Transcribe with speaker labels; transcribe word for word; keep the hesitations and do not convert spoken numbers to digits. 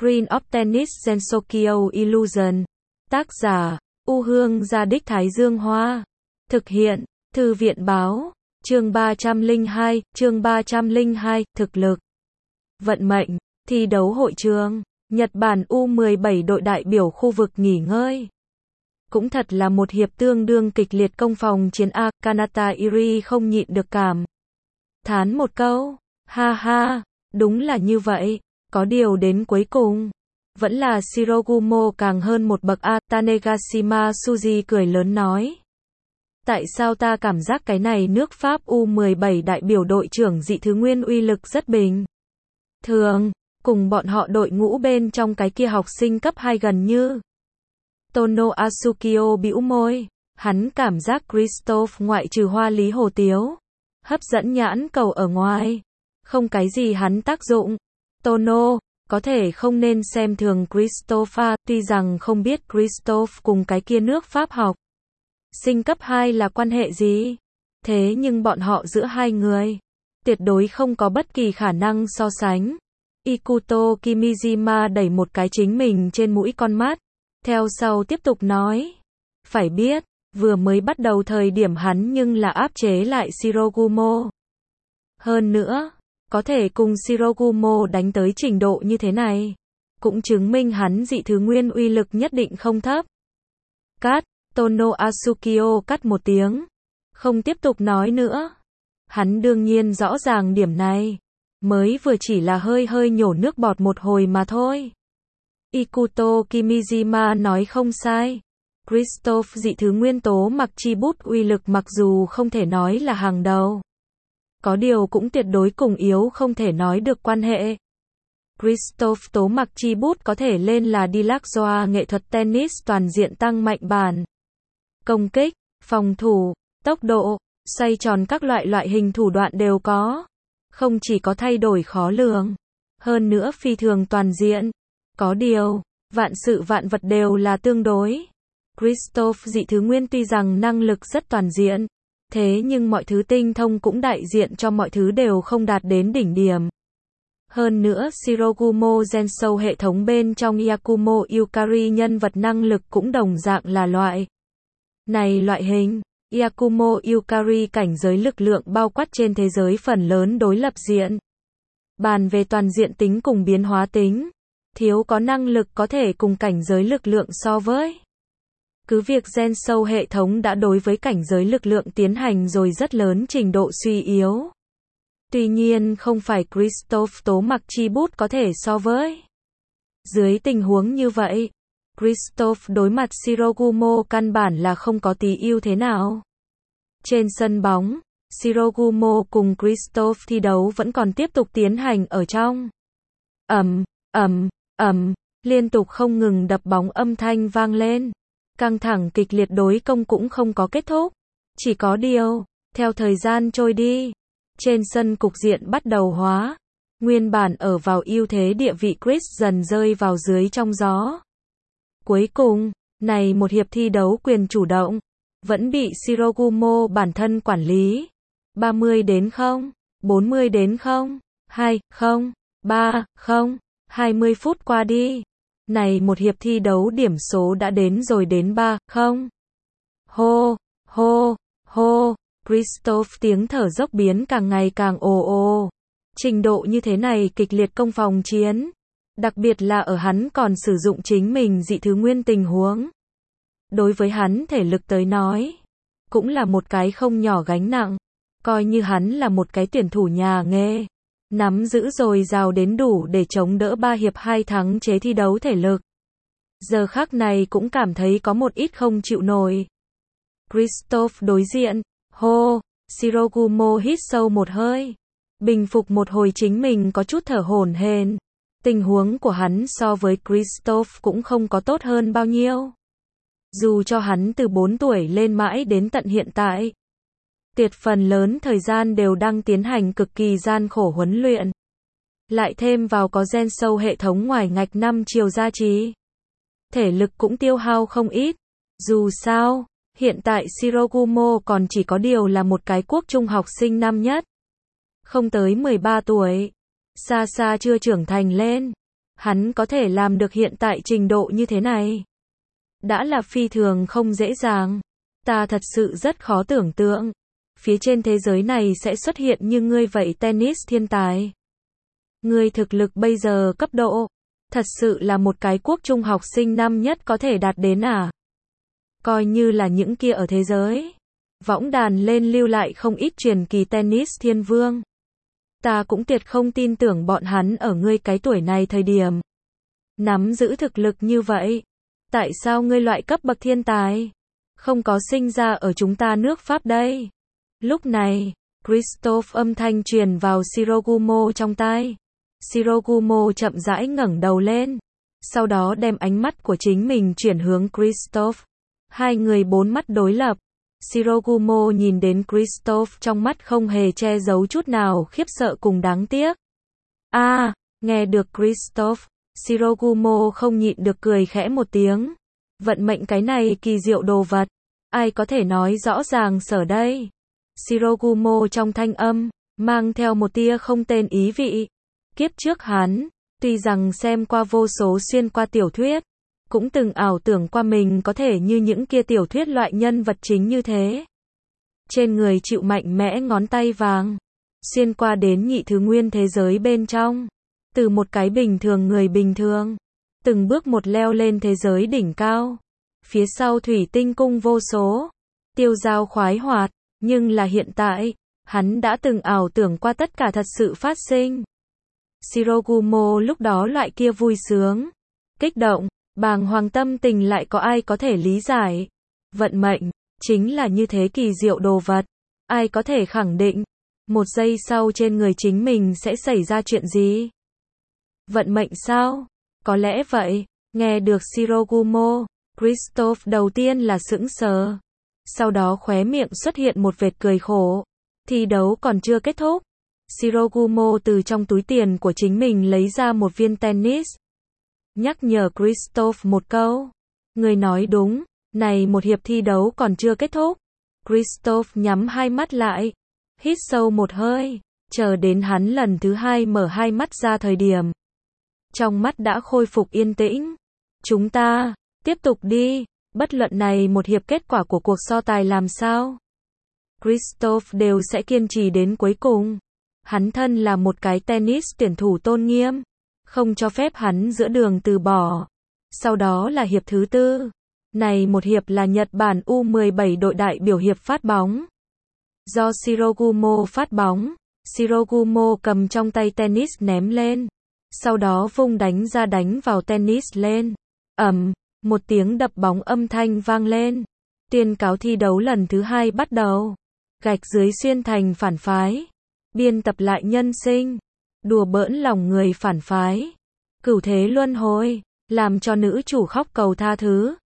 Speaker 1: Screen of Tennis Gensokyo Illusion. Tác giả, U Hương Gia Đích Thái Dương Hoa. Thực hiện, Thư viện Báo. Chương ba trăm lẻ hai, chương ba trăm lẻ hai, thực lực. Vận mệnh, thi đấu hội trường. Nhật Bản U mười bảy đội đại biểu khu vực nghỉ ngơi. Cũng thật là một hiệp tương đương kịch liệt công phòng chiến A, Kanata Iri không nhịn được cảm thán một câu. Ha ha, đúng là như vậy, có điều đến cuối cùng vẫn là Shirogumo càng hơn một bậc A, Tanegashima Suji cười lớn nói. Tại sao ta cảm giác cái này nước Pháp U mười bảy đại biểu đội trưởng dị thứ nguyên uy lực rất bình thường, cùng bọn họ đội ngũ bên trong cái kia học sinh cấp hai gần như. Tono Asukio bĩu môi, hắn cảm giác Christophe ngoại trừ hoa lý hồ tiếu, hấp dẫn nhãn cầu ở ngoài, không cái gì hắn tác dụng. Tono, có thể không nên xem thường Christophe, tuy rằng không biết Christophe cùng cái kia nước Pháp học sinh cấp hai là quan hệ gì, thế nhưng bọn họ giữa hai người tuyệt đối không có bất kỳ khả năng so sánh. Ikuto Kimijima đẩy một cái chính mình trên mũi con mắt, theo sau tiếp tục nói. Phải biết, vừa mới bắt đầu thời điểm hắn nhưng là áp chế lại Shirogumo. Hơn nữa, có thể cùng Shirogumo đánh tới trình độ như thế này, cũng chứng minh hắn dị thứ nguyên uy lực nhất định không thấp. Cắt, Tono Asukio cắt một tiếng, không tiếp tục nói nữa. Hắn đương nhiên rõ ràng điểm này, mới vừa chỉ là hơi hơi nhổ nước bọt một hồi mà thôi. Ikuto Kimijima nói không sai. Christophe dị thứ nguyên tố mặc chi bút uy lực mặc dù không thể nói là hàng đầu, có điều cũng tuyệt đối cùng yếu không thể nói được quan hệ. Christophe tố mặc chi bút có thể lên là Dilakzoa nghệ thuật tennis toàn diện tăng mạnh bản công kích, phòng thủ, tốc độ, xoay tròn các loại loại hình thủ đoạn đều có. Không chỉ có thay đổi khó lường, hơn nữa phi thường toàn diện. Có điều, vạn sự vạn vật đều là tương đối. Christophe dị thứ nguyên tuy rằng năng lực rất toàn diện, thế nhưng mọi thứ tinh thông cũng đại diện cho mọi thứ đều không đạt đến đỉnh điểm. Hơn nữa Shirogumo Gensou hệ thống bên trong Yakumo Yukari nhân vật năng lực cũng đồng dạng là loại này loại hình. Yakumo Yukari cảnh giới lực lượng bao quát trên thế giới phần lớn đối lập diện. Bàn về toàn diện tính cùng biến hóa tính, thiếu có năng lực có thể cùng cảnh giới lực lượng so với. Cứ việc Gensou hệ thống đã đối với cảnh giới lực lượng tiến hành rồi rất lớn trình độ suy yếu. Tuy nhiên không phải Christophe tố mặc chi bút có thể so với. Dưới tình huống như vậy, Christophe đối mặt Shirogumo căn bản là không có tí ưu thế nào. Trên sân bóng, Shirogumo cùng Christophe thi đấu vẫn còn tiếp tục tiến hành ở trong. Ầm, ầm, ầm, liên tục không ngừng đập bóng âm thanh vang lên. Căng thẳng kịch liệt đối công cũng không có kết thúc. Chỉ có điều, theo thời gian trôi đi, trên sân cục diện bắt đầu hóa. Nguyên bản ở vào ưu thế địa vị Chris dần rơi vào dưới trong gió. Cuối cùng, này một hiệp thi đấu quyền chủ động, vẫn bị Shirogumo bản thân quản lý. ba mươi đến không, bốn mươi đến không, hai, không, ba, không, hai mươi phút qua đi. Này một hiệp thi đấu điểm số đã đến rồi đến ba, không. Hô, hô, hô, Christophe tiếng thở dốc biến càng ngày càng ồ ồ. Trình độ như thế này kịch liệt công phòng chiến, đặc biệt là ở hắn còn sử dụng chính mình dị thứ nguyên tình huống. Đối với hắn thể lực tới nói, cũng là một cái không nhỏ gánh nặng, coi như hắn là một cái tuyển thủ nhà nghề, nắm giữ dồi dào đến đủ để chống đỡ ba hiệp hai thắng chế thi đấu thể lực. Giờ khắc này cũng cảm thấy có một ít không chịu nổi. Christophe đối diện, hô, Shirogumo hít sâu một hơi, bình phục một hồi chính mình có chút thở hổn hển. Tình huống của hắn so với Christophe cũng không có tốt hơn bao nhiêu. Dù cho hắn từ bốn tuổi lên mãi đến tận hiện tại, tuyệt phần lớn thời gian đều đang tiến hành cực kỳ gian khổ huấn luyện. Lại thêm vào có Gensou hệ thống ngoài ngạch năm chiều gia trì, thể lực cũng tiêu hao không ít. Dù sao, hiện tại Shirogumo còn chỉ có điều là một cái quốc trung học sinh năm nhất, không tới mười ba tuổi, xa xa chưa trưởng thành lên. Hắn có thể làm được hiện tại trình độ như thế này. Đã là phi thường không dễ dàng. Ta thật sự rất khó tưởng tượng. Phía trên thế giới này sẽ xuất hiện như ngươi vậy tennis thiên tài. Ngươi thực lực bây giờ cấp độ. Thật sự là một cái quốc trung học sinh năm nhất có thể đạt đến à? Coi như là những kia ở thế giới. Võng đàn lên lưu lại không ít truyền kỳ tennis thiên vương. Ta cũng tuyệt không tin tưởng bọn hắn ở ngươi cái tuổi này thời điểm. Nắm giữ thực lực như vậy. Tại sao ngươi loại cấp bậc thiên tài? Không có sinh ra ở chúng ta nước Pháp đây. Lúc này, Christophe âm thanh truyền vào Shirogumo trong tai. Shirogumo chậm rãi ngẩng đầu lên. Sau đó đem ánh mắt của chính mình chuyển hướng Christophe. Hai người bốn mắt đối lập. Shirogumo nhìn đến Christophe trong mắt không hề che giấu chút nào khiếp sợ cùng đáng tiếc. A, à, nghe được Christophe, Shirogumo không nhịn được cười khẽ một tiếng. Vận mệnh cái này kỳ diệu đồ vật. Ai có thể nói rõ ràng sở đây? Shirogumo trong thanh âm, mang theo một tia không tên ý vị. Kiếp trước hắn, tuy rằng xem qua vô số xuyên qua tiểu thuyết, cũng từng ảo tưởng qua mình có thể như những kia tiểu thuyết loại nhân vật chính như thế. Trên người chịu mạnh mẽ ngón tay vàng, xuyên qua đến nhị thứ nguyên thế giới bên trong. Từ một cái bình thường người bình thường, từng bước một leo lên thế giới đỉnh cao. Phía sau thủy tinh cung vô số, tiêu dao khoái hoạt, nhưng là hiện tại, hắn đã từng ảo tưởng qua tất cả thật sự phát sinh. Shirogumo lúc đó loại kia vui sướng, kích động, bàng hoàng tâm tình lại có ai có thể lý giải. Vận mệnh, chính là như thế kỳ diệu đồ vật. Ai có thể khẳng định, một giây sau trên người chính mình sẽ xảy ra chuyện gì? Vận mệnh sao? Có lẽ vậy. Nghe được Shirogumo, Christophe đầu tiên là sững sờ. Sau đó khóe miệng xuất hiện một vệt cười khổ. Thi đấu còn chưa kết thúc. Shirogumo từ trong túi tiền của chính mình lấy ra một viên tennis. Nhắc nhở Christophe một câu. Người nói đúng, này một hiệp thi đấu còn chưa kết thúc. Christophe nhắm hai mắt lại. Hít sâu một hơi. Chờ đến hắn lần thứ hai mở hai mắt ra thời điểm. Trong mắt đã khôi phục yên tĩnh. Chúng ta, tiếp tục đi. Bất luận này một hiệp kết quả của cuộc so tài làm sao. Christophe đều sẽ kiên trì đến cuối cùng. Hắn thân là một cái tennis tuyển thủ tôn nghiêm. Không cho phép hắn giữa đường từ bỏ. Sau đó là hiệp thứ tư. Này một hiệp là Nhật Bản U mười bảy đội đại biểu hiệp phát bóng. Do Shirogumo phát bóng. Shirogumo cầm trong tay tennis ném lên. Sau đó vung đánh ra đánh vào tennis lên. Ầm, một tiếng đập bóng âm thanh vang lên. Tuyên cáo thi đấu lần thứ hai bắt đầu. Gạch dưới xuyên thành phản phái. Biên tập lại nhân sinh. Đùa bỡn lòng người phản phái. Cửu thế luân hồi. Làm cho nữ chủ khóc cầu tha thứ.